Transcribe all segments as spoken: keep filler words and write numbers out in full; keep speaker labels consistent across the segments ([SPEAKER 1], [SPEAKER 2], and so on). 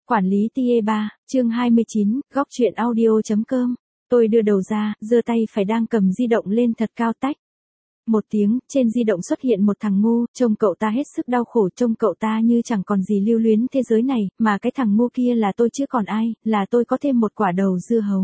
[SPEAKER 1] Quản lý tê a ba, chương hai mươi chín, góc chuyện audio.com. Tôi đưa đầu ra, giơ tay phải đang cầm di động lên thật cao tách. Một tiếng, trên di động xuất hiện một thằng ngu, trông cậu ta hết sức đau khổ, trông cậu ta như chẳng còn gì lưu luyến thế giới này, mà cái thằng ngu kia là tôi chứ còn ai, là tôi có thêm một quả đầu dưa hấu.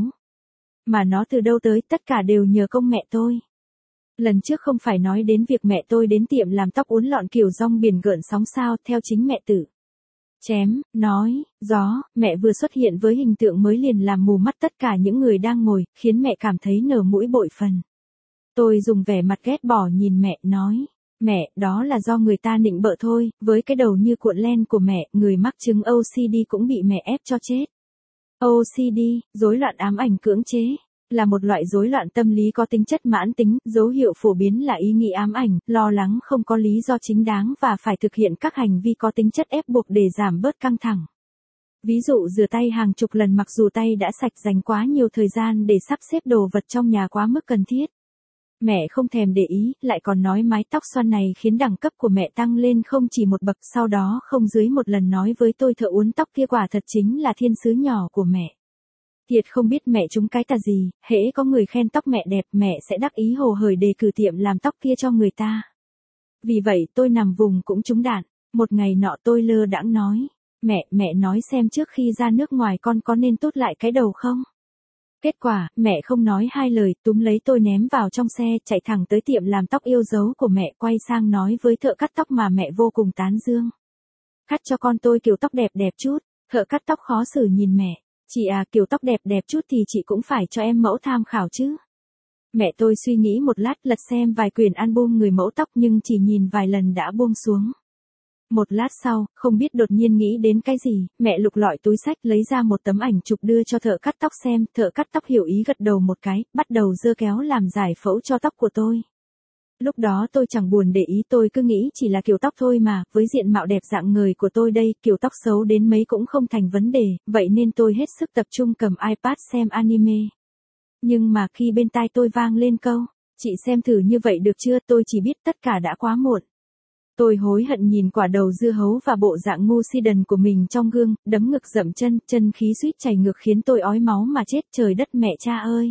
[SPEAKER 1] Mà nó từ đâu tới, tất cả đều nhờ công mẹ tôi. Lần trước không phải nói đến việc mẹ tôi đến tiệm làm tóc uốn lọn kiểu rong biển gợn sóng sao, theo chính mẹ tự chém, nói, gió, mẹ vừa xuất hiện với hình tượng mới liền làm mù mắt tất cả những người đang ngồi, khiến mẹ cảm thấy nở mũi bội phần. Tôi dùng vẻ mặt ghét bỏ nhìn mẹ, nói, mẹ, đó là do người ta nịnh bợ thôi, với cái đầu như cuộn len của mẹ, người mắc chứng ô xê đê cũng bị mẹ ép cho chết. ô xê đê, rối loạn ám ảnh cưỡng chế, là một loại rối loạn tâm lý có tính chất mãn tính, dấu hiệu phổ biến là ý nghĩ ám ảnh, lo lắng không có lý do chính đáng và phải thực hiện các hành vi có tính chất ép buộc để giảm bớt căng thẳng. Ví dụ rửa tay hàng chục lần mặc dù tay đã sạch, dành quá nhiều thời gian để sắp xếp đồ vật trong nhà quá mức cần thiết. Mẹ không thèm để ý, lại còn nói mái tóc xoăn này khiến đẳng cấp của mẹ tăng lên không chỉ một bậc, sau đó không dưới một lần nói với tôi thợ uốn tóc kia quả thật chính là thiên sứ nhỏ của mẹ. Thiệt không biết mẹ trúng cái tà gì, hễ có người khen tóc mẹ đẹp mẹ sẽ đắc ý hồ hởi đề cử tiệm làm tóc kia cho người ta. Vì vậy tôi nằm vùng cũng trúng đạn. Một ngày nọ tôi lơ đãng nói, mẹ, mẹ nói xem trước khi ra nước ngoài con có nên tốt lại cái đầu không? Kết quả, mẹ không nói hai lời, túm lấy tôi ném vào trong xe, chạy thẳng tới tiệm làm tóc yêu dấu của mẹ, quay sang nói với thợ cắt tóc mà mẹ vô cùng tán dương. Cắt cho con tôi kiểu tóc đẹp đẹp chút. Thợ cắt tóc khó xử nhìn mẹ. Chị à, kiểu tóc đẹp đẹp chút thì chị cũng phải cho em mẫu tham khảo chứ. Mẹ tôi suy nghĩ một lát, lật xem vài quyển album người mẫu tóc nhưng chỉ nhìn vài lần đã buông xuống. Một lát sau, không biết đột nhiên nghĩ đến cái gì, mẹ lục lọi túi xách lấy ra một tấm ảnh chụp đưa cho thợ cắt tóc xem, thợ cắt tóc hiểu ý gật đầu một cái, bắt đầu giơ kéo làm giải phẫu cho tóc của tôi. Lúc đó tôi chẳng buồn để ý, tôi cứ nghĩ chỉ là kiểu tóc thôi mà, với diện mạo đẹp dạng người của tôi đây, kiểu tóc xấu đến mấy cũng không thành vấn đề, vậy nên tôi hết sức tập trung cầm iPad xem anime. Nhưng mà khi bên tai tôi vang lên câu, chị xem thử như vậy được chưa, tôi chỉ biết tất cả đã quá muộn. Tôi hối hận nhìn quả đầu dưa hấu và bộ dạng ngu si đần của mình trong gương, đấm ngực dậm chân, chân khí suýt chảy ngược khiến tôi ói máu mà chết, trời đất mẹ cha ơi.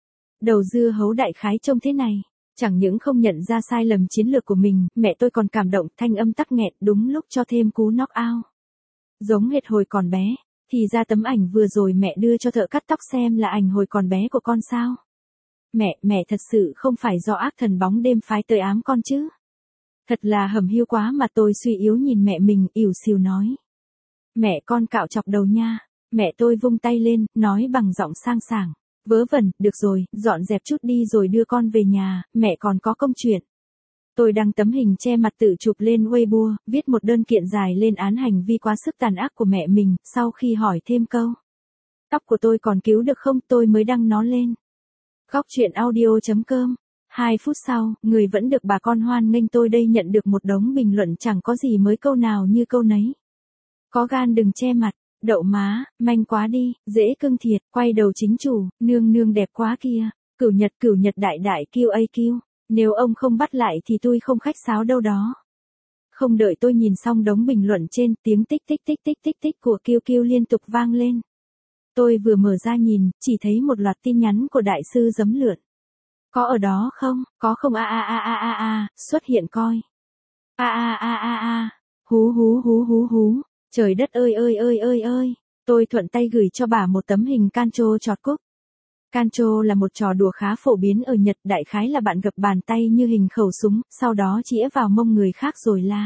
[SPEAKER 1] Đầu dưa hấu đại khái trông thế này. Chẳng những không nhận ra sai lầm chiến lược của mình, mẹ tôi còn cảm động, thanh âm tắc nghẹn, đúng lúc cho thêm cú knock out. Giống hệt hồi còn bé, thì ra tấm ảnh vừa rồi mẹ đưa cho thợ cắt tóc xem là ảnh hồi còn bé của con sao? Mẹ, mẹ thật sự không phải do ác thần bóng đêm phái tới ám con chứ? Thật là hầm hiu quá mà. Tôi suy yếu nhìn mẹ mình, ỉu xìu nói. Mẹ, con cạo chọc đầu nha. Mẹ tôi vung tay lên, nói bằng giọng sang sảng. Vớ vẩn, được rồi, dọn dẹp chút đi rồi đưa con về nhà, mẹ còn có công chuyện. Tôi đăng tấm hình che mặt tự chụp lên Weibo, viết một đơn kiện dài lên án hành vi quá sức tàn ác của mẹ mình, sau khi hỏi thêm câu. Tóc của tôi còn cứu được không, tôi mới đăng nó lên. Góc chuyện audio.com. Hai phút sau, người vẫn được bà con hoan nghênh, tôi đây nhận được một đống bình luận chẳng có gì mới câu nào như câu nấy. Có gan đừng che mặt. Đậu má, manh quá đi, dễ cưng thiệt, quay đầu chính chủ, nương nương đẹp quá kia, cửu nhật cửu nhật đại đại kêu a kêu, nếu ông không bắt lại thì tôi không khách sáo đâu đó. Không đợi tôi nhìn xong đống bình luận trên, tiếng tích tích tích tích tích tích của kêu kêu liên tục vang lên. Tôi vừa mở ra nhìn, chỉ thấy một loạt tin nhắn của đại sư giấm lượn. Có ở đó không, có không a a a a a a, xuất hiện coi. A a a a a, hú hú hú hú hú. Trời đất ơi ơi ơi ơi ơi, tôi thuận tay gửi cho bà một tấm hình cancho chọt cúc. Cancho là một trò đùa khá phổ biến ở Nhật, đại khái là bạn gập bàn tay như hình khẩu súng, sau đó chĩa vào mông người khác rồi la.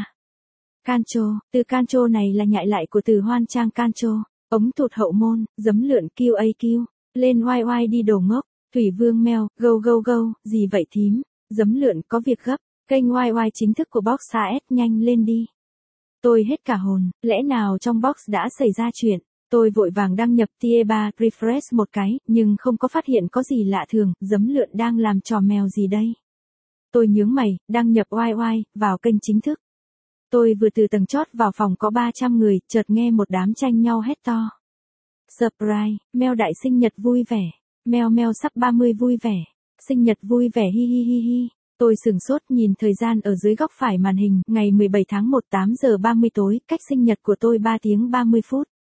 [SPEAKER 1] Cancho, từ cancho này là nhại lại của từ hoan trang cancho, ống thụt hậu môn, giấm lượn kêu a kêu, lên oai oai đi đồ ngốc, Thủy Vương mèo, gâu gâu gâu, gì vậy thím, giấm lượn có việc gấp, kênh oai oai chính thức của Box a ét nhanh lên đi. Tôi hết cả hồn, lẽ nào trong box đã xảy ra chuyện, tôi vội vàng đăng nhập tê a ba, refresh một cái, nhưng không có phát hiện có gì lạ thường, giấm lượn đang làm trò mèo gì đây. Tôi nhướng mày, đăng nhập oai oai, vào kênh chính thức. Tôi vừa từ tầng chót vào phòng có ba trăm người, chợt nghe một đám tranh nhau hét to. Surprise, mèo đại sinh nhật vui vẻ, mèo mèo sắp ba mươi vui vẻ, sinh nhật vui vẻ hi hi hi hi. Tôi sửng sốt nhìn thời gian ở dưới góc phải màn hình, ngày mười bảy tháng một tám giờ ba mươi tối, cách sinh nhật của tôi ba tiếng ba mươi phút.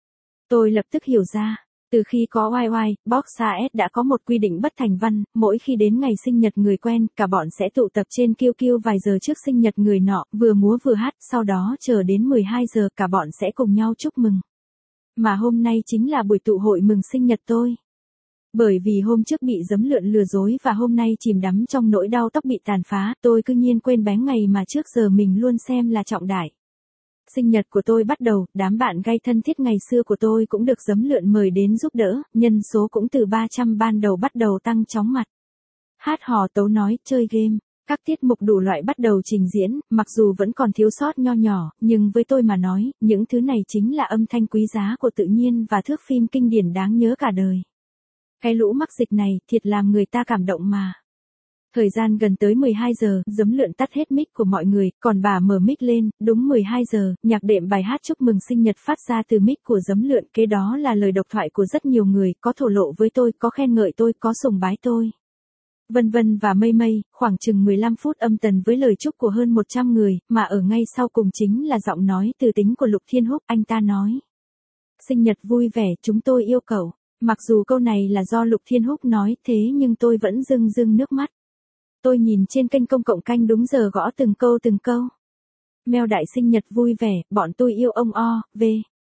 [SPEAKER 1] Tôi lập tức hiểu ra. Từ khi có oai oai, Box a ét đã có một quy định bất thành văn, mỗi khi đến ngày sinh nhật người quen, cả bọn sẽ tụ tập trên Q Q vài giờ trước sinh nhật người nọ, vừa múa vừa hát, sau đó chờ đến mười hai giờ cả bọn sẽ cùng nhau chúc mừng. Mà hôm nay chính là buổi tụ hội mừng sinh nhật tôi. Bởi vì hôm trước bị giấm lượn lừa dối và hôm nay chìm đắm trong nỗi đau tóc bị tàn phá, tôi cư nhiên quên bén ngày mà trước giờ mình luôn xem là trọng đại. Sinh nhật của tôi bắt đầu, đám bạn gay thân thiết ngày xưa của tôi cũng được giấm lượn mời đến giúp đỡ, nhân số cũng từ ba trăm ban đầu bắt đầu tăng chóng mặt. Hát hò tấu nói, chơi game, các tiết mục đủ loại bắt đầu trình diễn, mặc dù vẫn còn thiếu sót nho nhỏ, nhưng với tôi mà nói, những thứ này chính là âm thanh quý giá của tự nhiên và thước phim kinh điển đáng nhớ cả đời. Cái lũ mắc dịch này, thiệt làm người ta cảm động mà. Thời gian gần tới mười hai giờ, giấm lượn tắt hết mic của mọi người, còn bà mở mic lên, đúng mười hai giờ, nhạc đệm bài hát chúc mừng sinh nhật phát ra từ mic của giấm lượn, kế đó là lời độc thoại của rất nhiều người, có thổ lộ với tôi, có khen ngợi tôi, có sùng bái tôi. Vân vân và mây mây, khoảng chừng mười lăm phút âm tần với lời chúc của hơn một trăm người, mà ở ngay sau cùng chính là giọng nói từ tính của Lục Thiên Húc, anh ta nói. Sinh nhật vui vẻ, chúng tôi yêu cậu. Mặc dù câu này là do Lục Thiên Húc nói thế nhưng tôi vẫn rưng rưng nước mắt. Tôi nhìn trên kênh công cộng canh đúng giờ gõ từng câu từng câu. Meo đại sinh nhật vui vẻ, bọn tôi yêu ông O, V.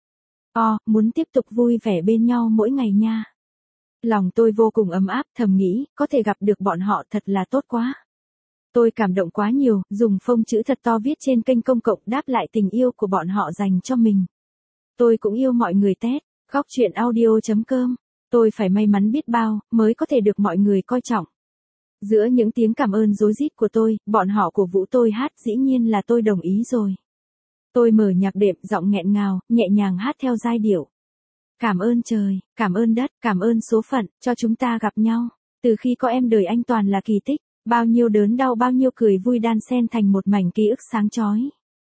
[SPEAKER 1] O, muốn tiếp tục vui vẻ bên nhau mỗi ngày nha. Lòng tôi vô cùng ấm áp, thầm nghĩ, có thể gặp được bọn họ thật là tốt quá. Tôi cảm động quá nhiều, dùng phông chữ thật to viết trên kênh công cộng đáp lại tình yêu của bọn họ dành cho mình. Tôi cũng yêu mọi người tét, góc truyện audio chấm com. Tôi phải may mắn biết bao, mới có thể được mọi người coi trọng. Giữa những tiếng cảm ơn rối rít của tôi, bọn họ cổ vũ tôi hát, dĩ nhiên là tôi đồng ý rồi. Tôi mở nhạc đệm, giọng nghẹn ngào, nhẹ nhàng hát theo giai điệu. Cảm ơn trời, cảm ơn đất, cảm ơn số phận, cho chúng ta gặp nhau. Từ khi có em đời anh toàn là kỳ tích, bao nhiêu đớn đau bao nhiêu cười vui đan xen thành một mảnh ký ức sáng chói.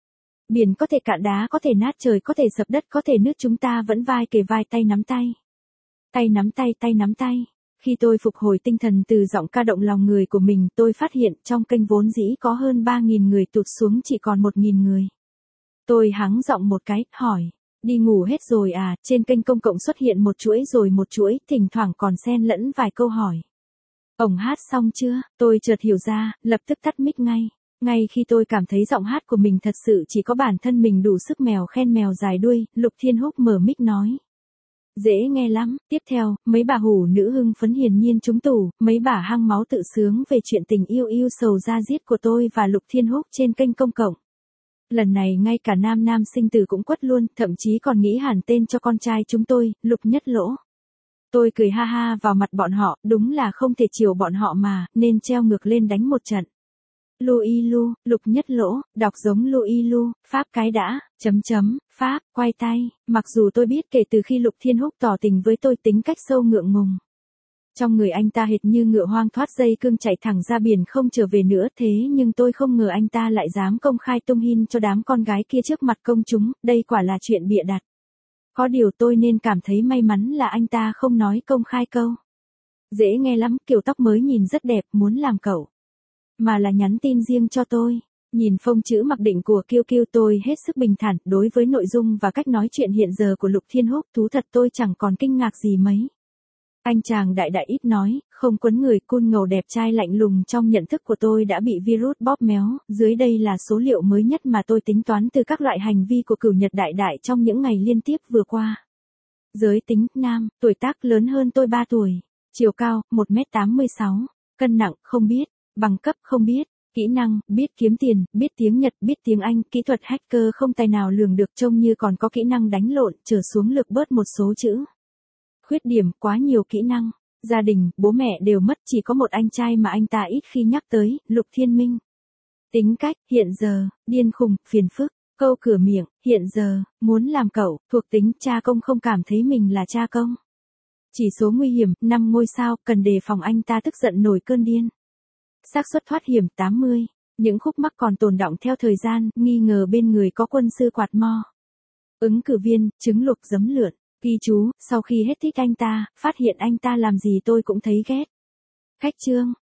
[SPEAKER 1] Biển có thể cạn đá có thể nát trời có thể sập đất có thể nứt chúng ta vẫn vai kề vai tay nắm tay. Tay nắm tay tay nắm tay. Khi tôi phục hồi tinh thần từ giọng ca động lòng người của mình, tôi phát hiện trong kênh vốn dĩ có hơn ba nghìn người tụt xuống chỉ còn một nghìn người. Tôi hắng giọng một cái, hỏi, đi ngủ hết rồi à? Trên kênh công cộng xuất hiện một chuỗi rồi một chuỗi, thỉnh thoảng còn xen lẫn vài câu hỏi. Ổng hát xong chưa? Tôi chợt hiểu ra, lập tức tắt mic ngay. Ngay khi tôi cảm thấy giọng hát của mình thật sự chỉ có bản thân mình đủ sức mèo khen mèo dài đuôi, Lục Thiên Húc mở mic nói. Dễ nghe lắm, tiếp theo, mấy bà hủ nữ hưng phấn hiển nhiên trúng tủ, mấy bà hăng máu tự sướng về chuyện tình yêu yêu sầu da diết của tôi và Lục Thiên Húc trên kênh công cộng. Lần này ngay cả nam nam sinh tử cũng quất luôn, thậm chí còn nghĩ hẳn tên cho con trai chúng tôi, Lục Nhất Lỗ. Tôi cười ha ha vào mặt bọn họ, đúng là không thể chiều bọn họ mà, nên treo ngược lên đánh một trận. Louis Lu, Lục Nhất Lỗ, đọc giống Louis Lu, Pháp cái đã, chấm chấm, Pháp, quay tay, mặc dù tôi biết kể từ khi Lục Thiên Húc tỏ tình với tôi tính cách sâu ngượng ngùng. Trong người anh ta hệt như ngựa hoang thoát dây cương chạy thẳng ra biển không trở về nữa thế nhưng tôi không ngờ anh ta lại dám công khai tung hin cho đám con gái kia trước mặt công chúng, đây quả là chuyện bịa đặt. Có điều tôi nên cảm thấy may mắn là anh ta không nói công khai câu. Dễ nghe lắm, kiểu tóc mới nhìn rất đẹp, muốn làm cậu. Mà là nhắn tin riêng cho tôi. Nhìn phông chữ mặc định của Kiêu Kiêu tôi hết sức bình thản, đối với nội dung và cách nói chuyện hiện giờ của Lục Thiên Húc, thú thật tôi chẳng còn kinh ngạc gì mấy. Anh chàng đại đại ít nói, không quấn người, cool ngầu đẹp trai lạnh lùng trong nhận thức của tôi đã bị virus bóp méo, dưới đây là số liệu mới nhất mà tôi tính toán từ các loại hành vi của cửu nhật đại đại trong những ngày liên tiếp vừa qua. Giới tính, nam, tuổi tác lớn hơn tôi ba tuổi, chiều cao, một mét tám mươi sáu, cân nặng, không biết, bằng cấp, không biết. Kỹ năng, biết kiếm tiền, biết tiếng Nhật, biết tiếng Anh, kỹ thuật hacker không tài nào lường được trông như còn có kỹ năng đánh lộn, trở xuống lược bớt một số chữ. Khuyết điểm, quá nhiều kỹ năng. Gia đình, bố mẹ đều mất, chỉ có một anh trai mà anh ta ít khi nhắc tới, Lục Thiên Minh. Tính cách, hiện giờ, điên khùng, phiền phức, câu cửa miệng, hiện giờ, muốn làm cậu, thuộc tính, cha công không cảm thấy mình là cha công. Chỉ số nguy hiểm, năm ngôi sao, cần đề phòng anh ta tức giận nổi cơn điên. Xác suất thoát hiểm tám mươi, những khúc mắc còn tồn đọng theo thời gian, nghi ngờ bên người có quân sư quạt mo. Ứng cử viên, trứng lục giấm lượn, ghi chú, sau khi hết thích anh ta, phát hiện anh ta làm gì tôi cũng thấy ghét. Cách chương,